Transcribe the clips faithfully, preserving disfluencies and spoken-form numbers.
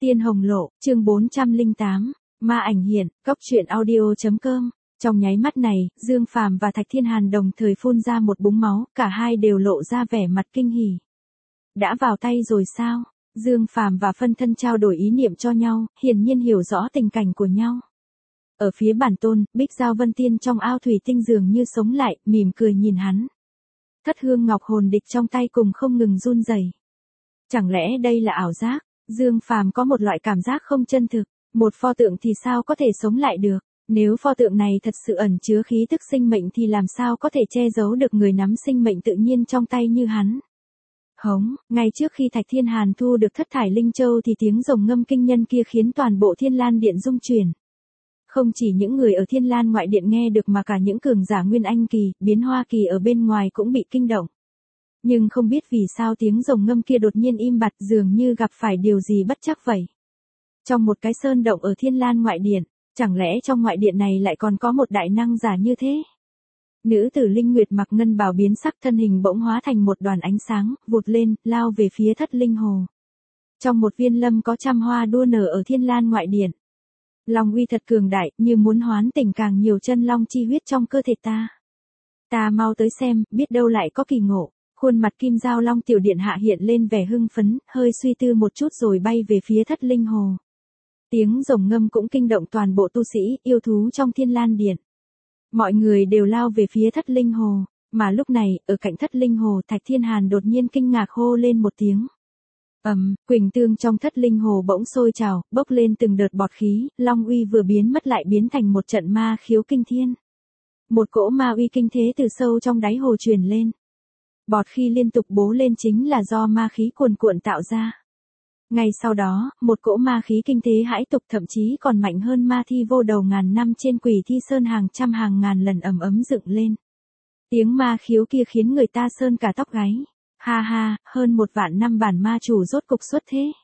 Tiên Hồng Lộ, chương bốn trăm lẻ tám, Ma Ảnh Hiện, Cốc Truyện Audio chấm com. Trong nháy mắt này, Dương Phàm và Thạch Thiên Hàn đồng thời phun ra một búng máu, cả hai đều lộ ra vẻ mặt kinh hỉ. Đã vào tay rồi sao? Dương Phàm và Phân Thân trao đổi ý niệm cho nhau, hiển nhiên hiểu rõ tình cảnh của nhau. Ở phía bản tôn, Bích Giao Vân Tiên trong ao thủy tinh dường như sống lại, mỉm cười nhìn hắn. Thất hương ngọc hồn địch trong tay cùng không ngừng run rẩy. Chẳng lẽ đây là ảo giác? Dương Phàm có một loại cảm giác không chân thực, một pho tượng thì sao có thể sống lại được, nếu pho tượng này thật sự ẩn chứa khí tức sinh mệnh thì làm sao có thể che giấu được người nắm sinh mệnh tự nhiên trong tay như hắn. Hống, ngay trước khi Thạch Thiên Hàn thu được thất thải linh châu thì tiếng rồng ngâm kinh nhân kia khiến toàn bộ Thiên Lan Điện rung chuyển. Không chỉ những người ở Thiên Lan ngoại điện nghe được mà cả những cường giả Nguyên Anh kỳ, biến hoa kỳ ở bên ngoài cũng bị kinh động. Nhưng không biết vì sao tiếng rồng ngâm kia đột nhiên im bặt, dường như gặp phải điều gì bất trắc vậy. Trong một cái sơn động ở Thiên Lan ngoại điện, chẳng lẽ trong ngoại điện này lại còn có một đại năng giả như thế? Nữ tử Linh Nguyệt mặc ngân bào biến sắc, thân hình bỗng hóa thành một đoàn ánh sáng, vụt lên, lao về phía Thất Linh Hồ. Trong một viên lâm có trăm hoa đua nở ở Thiên Lan ngoại điện. Long uy thật cường đại, như muốn hoán tỉnh càng nhiều chân long chi huyết trong cơ thể ta. Ta mau tới xem, biết đâu lại có kỳ ngộ. Khuôn mặt Kim Giao Long tiểu điện hạ hiện lên vẻ hưng phấn, hơi suy tư một chút rồi bay về phía Thất Linh Hồ. Tiếng rồng ngâm cũng kinh động toàn bộ tu sĩ, yêu thú trong Thiên Lan Điện. Mọi người đều lao về phía Thất Linh Hồ, mà lúc này, ở cạnh Thất Linh Hồ, Thạch Thiên Hàn đột nhiên kinh ngạc hô lên một tiếng. Ầm, um, quỳnh tương trong Thất Linh Hồ bỗng sôi trào, bốc lên từng đợt bọt khí, long uy vừa biến mất lại biến thành một trận ma khiếu kinh thiên. Một cỗ ma uy kinh thế từ sâu trong đáy hồ truyền lên. Bọt khí liên tục bố lên chính là do ma khí cuồn cuộn tạo ra. Ngay sau đó, một cỗ ma khí kinh thế hãi tục, thậm chí còn mạnh hơn ma thi vô đầu ngàn năm trên Quỷ Thi Sơn hàng trăm hàng ngàn lần ầm ấm dựng lên. Tiếng ma khiếu kia khiến người ta sởn cả tóc gáy. Ha ha, hơn một vạn năm bản ma chủ rốt cục xuất thế.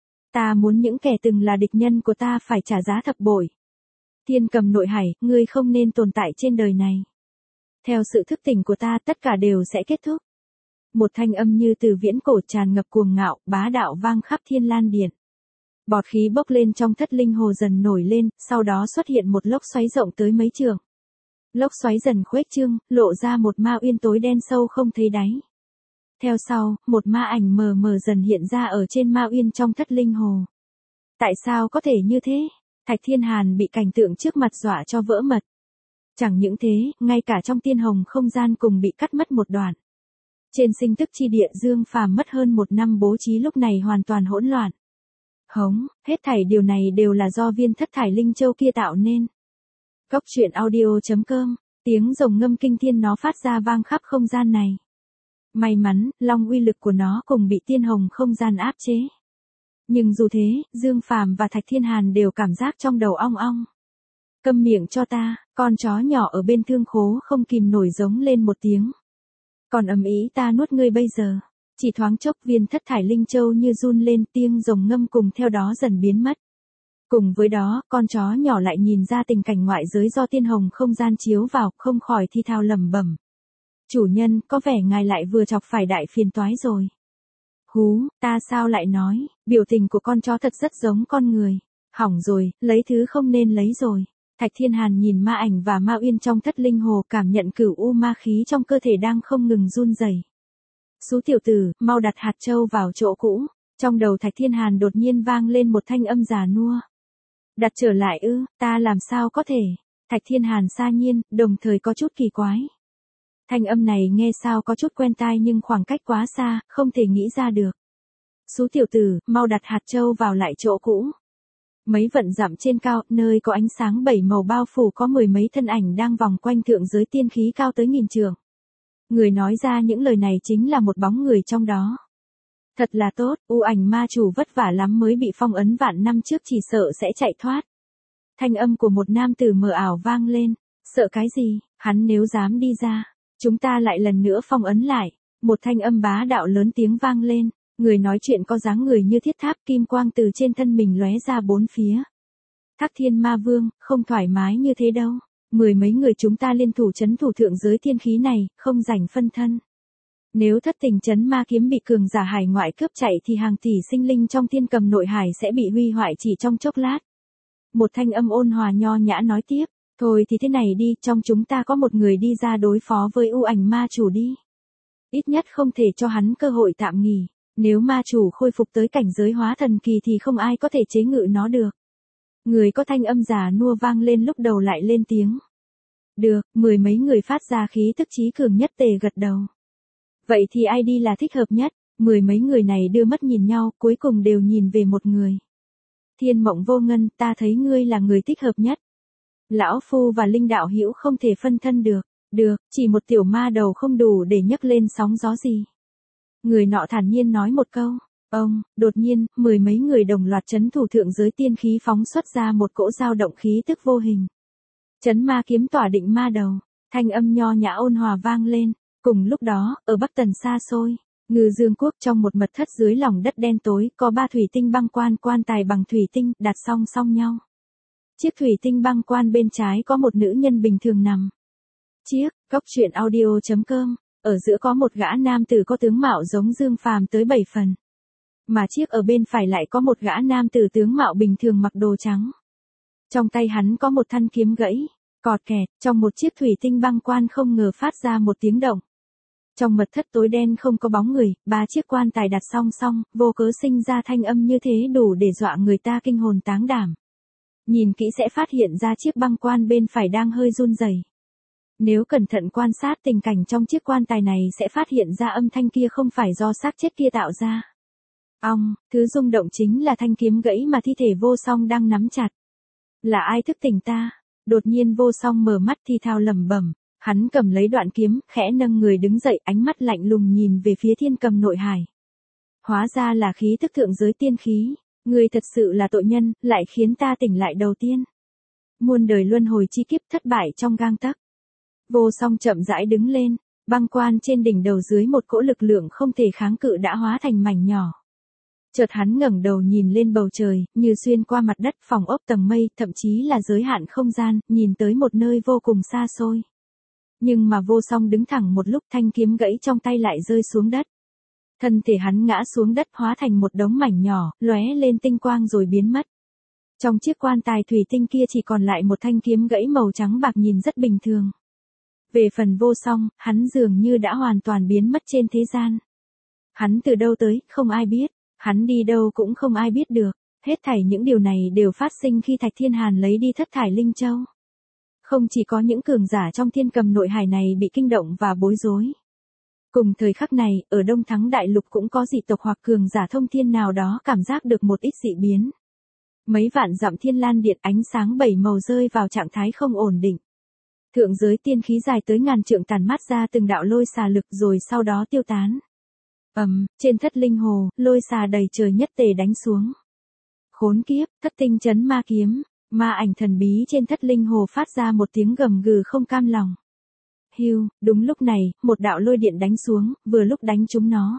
Ta muốn những kẻ từng là địch nhân của ta phải trả giá thập bội. Thiên Cầm Nội Hải, ngươi không nên tồn tại trên đời này. Theo sự thức tỉnh của ta, tất cả đều sẽ kết thúc. Một thanh âm như từ viễn cổ tràn ngập cuồng ngạo, bá đạo vang khắp Thiên Lan Điện. Bọt khí bốc lên trong Thất Linh Hồ dần nổi lên, sau đó xuất hiện một lốc xoáy rộng tới mấy trượng. Lốc xoáy dần khuếch trương, lộ ra một ma uyên tối đen sâu không thấy đáy. Theo sau, một ma ảnh mờ mờ dần hiện ra ở trên ma uyên trong Thất Linh Hồ. Tại sao có thể như thế? Thạch Thiên Hàn bị cảnh tượng trước mặt dọa cho vỡ mật. Chẳng những thế, ngay cả trong tiên hồng không gian cùng bị cắt mất một đoạn. Trên sinh tức chi địa Dương Phàm mất hơn một năm bố trí lúc này hoàn toàn hỗn loạn. Hống, hết thảy điều này đều là do viên thất thải linh châu kia tạo nên. Cốc Truyện Audio chấm com, tiếng rồng ngâm kinh thiên nó phát ra vang khắp không gian này. May mắn, long uy lực của nó cùng bị tiên hồng không gian áp chế. Nhưng dù thế, Dương Phàm và Thạch Thiên Hàn đều cảm giác trong đầu ong ong. Câm miệng cho ta, con chó nhỏ ở bên thương khố không kìm nổi giống lên một tiếng. Còn ầm ĩ ta nuốt ngươi bây giờ. Chỉ thoáng chốc viên thất thải linh châu như run lên, tiếng rồng ngâm cùng theo đó dần biến mất. Cùng với đó, con chó nhỏ lại nhìn ra tình cảnh ngoại giới do tiên hồng không gian chiếu vào, không khỏi thi thao lẩm bẩm. Chủ nhân, có vẻ ngài lại vừa chọc phải đại phiền toái rồi. Hú, ta sao lại nói, biểu tình của con chó thật rất giống con người. Hỏng rồi, lấy thứ không nên lấy rồi. Thạch Thiên Hàn nhìn ma ảnh và ma uyên trong Thất Linh Hồ, cảm nhận cửu u ma khí trong cơ thể đang không ngừng run rẩy. Sú tiểu tử, mau đặt hạt châu vào chỗ cũ. Trong đầu Thạch Thiên Hàn đột nhiên vang lên một thanh âm già nua. Đặt trở lại ư, ta làm sao có thể? Thạch Thiên Hàn sa nhiên, đồng thời có chút kỳ quái. Thanh âm này nghe sao có chút quen tai nhưng khoảng cách quá xa, không thể nghĩ ra được. Sú tiểu tử, mau đặt hạt châu vào lại chỗ cũ. Mấy vạn dặm trên cao, nơi có ánh sáng bảy màu bao phủ có mười mấy thân ảnh đang vòng quanh thượng giới tiên khí cao tới nghìn trượng. Người nói ra những lời này chính là một bóng người trong đó. Thật là tốt, u ảnh ma chủ vất vả lắm mới bị phong ấn vạn năm trước, chỉ sợ sẽ chạy thoát. Thanh âm của một nam tử mờ ảo vang lên. Sợ cái gì, hắn nếu dám đi ra, chúng ta lại lần nữa phong ấn lại. Một thanh âm bá đạo lớn tiếng vang lên. Người nói chuyện có dáng người như thiết tháp, kim quang từ trên thân mình lóe ra bốn phía. Thác Thiên Ma Vương, không thoải mái như thế đâu. Mười mấy người chúng ta liên thủ trấn thủ thượng giới thiên khí này, không rảnh phân thân. Nếu thất tình chấn ma kiếm bị cường giả hải ngoại cướp chạy thì hàng tỷ sinh linh trong thiên cầm nội hải sẽ bị hủy hoại chỉ trong chốc lát. Một thanh âm ôn hòa nho nhã nói tiếp, thôi thì thế này đi, trong chúng ta có một người đi ra đối phó với u ảnh ma chủ đi. Ít nhất không thể cho hắn cơ hội tạm nghỉ, nếu ma chủ khôi phục tới cảnh giới hóa thần kỳ thì không ai có thể chế ngự nó được. Người có thanh âm già nua vang lên lúc đầu lại lên tiếng. Được, mười mấy người phát ra khí tức chí cường nhất tề gật đầu. Vậy thì ai đi là thích hợp nhất, mười mấy người này đưa mắt nhìn nhau, cuối cùng đều nhìn về một người. Thiên Mộng Vô Ngân, ta thấy ngươi là người thích hợp nhất. Lão Phu và Linh Đạo Hữu không thể phân thân được, được, chỉ một tiểu ma đầu không đủ để nhấc lên sóng gió gì. Người nọ thản nhiên nói một câu, ông, đột nhiên, mười mấy người đồng loạt chấn thủ thượng giới tiên khí phóng xuất ra một cỗ dao động khí tức vô hình. Chấn ma kiếm tỏa định ma đầu, thanh âm nho nhã ôn hòa vang lên, cùng lúc đó, ở Bắc Tần xa xôi. Ngư Dương Quốc trong một mật thất dưới lòng đất đen tối có ba thủy tinh băng quan quan tài bằng thủy tinh đặt song song nhau. Chiếc thủy tinh băng quan bên trái có một nữ nhân bình thường nằm. Chiếc, góc truyện audio chấm com, ở giữa có một gã nam tử có tướng mạo giống Dương Phàm tới bảy phần. Mà chiếc ở bên phải lại có một gã nam tử tướng mạo bình thường mặc đồ trắng. Trong tay hắn có một thanh kiếm gãy, cọt kẹt, trong một chiếc thủy tinh băng quan không ngờ phát ra một tiếng động. Trong mật thất tối đen không có bóng người, ba chiếc quan tài đặt song song, vô cớ sinh ra thanh âm như thế đủ để dọa người ta kinh hồn táng đảm. Nhìn kỹ sẽ phát hiện ra chiếc băng quan bên phải đang hơi run rẩy. Nếu cẩn thận quan sát tình cảnh trong chiếc quan tài này sẽ phát hiện ra âm thanh kia không phải do xác chết kia tạo ra. Ong, thứ rung động chính là thanh kiếm gãy mà thi thể Vô Song đang nắm chặt. Là ai thức tỉnh ta? Đột nhiên Vô Song mở mắt thì thào lẩm bẩm. Hắn cầm lấy đoạn kiếm, khẽ nâng người đứng dậy, ánh mắt lạnh lùng nhìn về phía thiên cầm nội hải. Hóa ra là khí tức thượng giới tiên khí, người thật sự là tội nhân, lại khiến ta tỉnh lại đầu tiên. Muôn đời luân hồi chi kiếp thất bại trong gang tấc. Vô Song chậm rãi đứng lên, băng quan trên đỉnh đầu dưới một cỗ lực lượng không thể kháng cự đã hóa thành mảnh nhỏ. Chợt hắn ngẩng đầu nhìn lên bầu trời, như xuyên qua mặt đất, phòng ốc tầng mây, thậm chí là giới hạn không gian, nhìn tới một nơi vô cùng xa xôi. Nhưng mà Vô Song đứng thẳng một lúc, thanh kiếm gãy trong tay lại rơi xuống đất. Thân thể hắn ngã xuống đất hóa thành một đống mảnh nhỏ, lóe lên tinh quang rồi biến mất. Trong chiếc quan tài thủy tinh kia chỉ còn lại một thanh kiếm gãy màu trắng bạc nhìn rất bình thường. Về phần Vô Song, hắn dường như đã hoàn toàn biến mất trên thế gian. Hắn từ đâu tới, không ai biết. Hắn đi đâu cũng không ai biết được. Hết thảy những điều này đều phát sinh khi Thạch Thiên Hàn lấy đi thất thải linh châu. Không chỉ có những cường giả trong thiên cầm nội hải này bị kinh động và bối rối. Cùng thời khắc này, ở Đông Thắng Đại Lục cũng có dị tộc hoặc cường giả thông thiên nào đó cảm giác được một ít dị biến. Mấy vạn dặm thiên lan điện ánh sáng bảy màu rơi vào trạng thái không ổn định. Thượng giới tiên khí dài tới ngàn trượng tàn mát ra từng đạo lôi xà lực rồi sau đó tiêu tán. Ầm, um, trên thất linh hồ, lôi xà đầy trời nhất tề đánh xuống. Khốn kiếp, thất tinh chấn ma kiếm. Ma ảnh thần bí trên thất linh hồ phát ra một tiếng gầm gừ không cam lòng. Hiu, đúng lúc này, một đạo lôi điện đánh xuống, vừa lúc đánh trúng nó.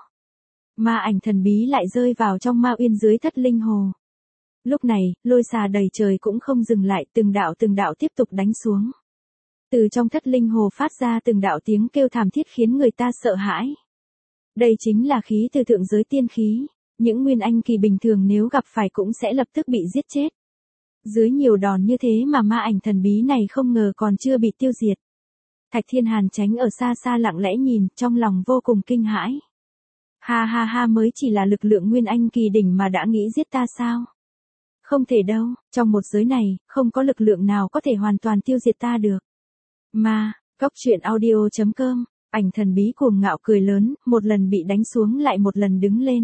Ma ảnh thần bí lại rơi vào trong ma uyên dưới thất linh hồ. Lúc này, lôi xà đầy trời cũng không dừng lại, từng đạo từng đạo tiếp tục đánh xuống. Từ trong thất linh hồ phát ra từng đạo tiếng kêu thảm thiết khiến người ta sợ hãi. Đây chính là khí từ thượng giới tiên khí, những nguyên anh kỳ bình thường nếu gặp phải cũng sẽ lập tức bị giết chết. Dưới nhiều đòn như thế mà ma ảnh thần bí này không ngờ còn chưa bị tiêu diệt. Thạch Thiên Hàn tránh ở xa xa lặng lẽ nhìn, trong lòng vô cùng kinh hãi. Ha ha ha, mới chỉ là lực lượng nguyên anh kỳ đỉnh mà đã nghĩ giết ta sao? Không thể đâu, trong một giới này, không có lực lượng nào có thể hoàn toàn tiêu diệt ta được. Ma, góc truyện audio chấm com, ảnh thần bí cuồng ngạo cười lớn, một lần bị đánh xuống lại một lần đứng lên.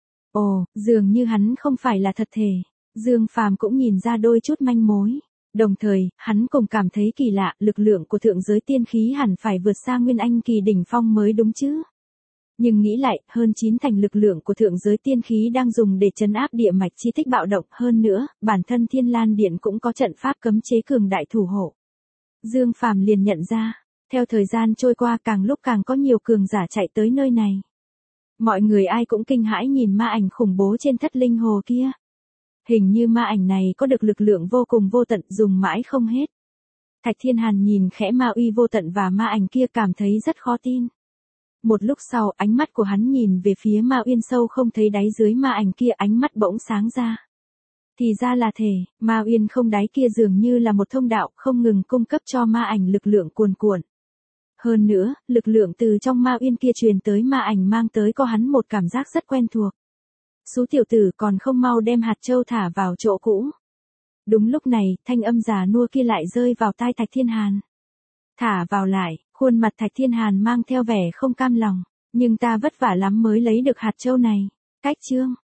Ồ, dường như hắn không phải là thật thể. Dương Phàm cũng nhìn ra đôi chút manh mối. Đồng thời, hắn cũng cảm thấy kỳ lạ, lực lượng của thượng giới tiên khí hẳn phải vượt xa nguyên anh kỳ đỉnh phong mới đúng chứ. Nhưng nghĩ lại, hơn chín thành lực lượng của thượng giới tiên khí đang dùng để trấn áp địa mạch chi tích bạo động, hơn nữa, bản thân Thiên Lan Điện cũng có trận pháp cấm chế cường đại thủ hộ. Dương Phàm liền nhận ra, theo thời gian trôi qua càng lúc càng có nhiều cường giả chạy tới nơi này. Mọi người ai cũng kinh hãi nhìn ma ảnh khủng bố trên thất linh hồ kia. Hình như ma ảnh này có được lực lượng vô cùng vô tận, dùng mãi không hết. Thạch Thiên Hàn nhìn khẽ ma uy vô tận và ma ảnh kia cảm thấy rất khó tin. Một lúc sau, ánh mắt của hắn nhìn về phía Ma Uyên sâu không thấy đáy dưới ma ảnh kia, ánh mắt bỗng sáng ra. Thì ra là thể, Ma Uyên không đáy kia dường như là một thông đạo không ngừng cung cấp cho ma ảnh lực lượng cuồn cuộn. Hơn nữa, lực lượng từ trong Ma Uyên kia truyền tới ma ảnh mang tới có hắn một cảm giác rất quen thuộc. Sú tiểu tử còn không mau đem hạt châu thả vào chỗ cũ. Đúng lúc này, thanh âm già nua kia lại rơi vào tai Thạch Thiên Hàn. Thả vào lại, khuôn mặt Thạch Thiên Hàn mang theo vẻ không cam lòng. Nhưng ta vất vả lắm mới lấy được hạt châu này. Cách chương.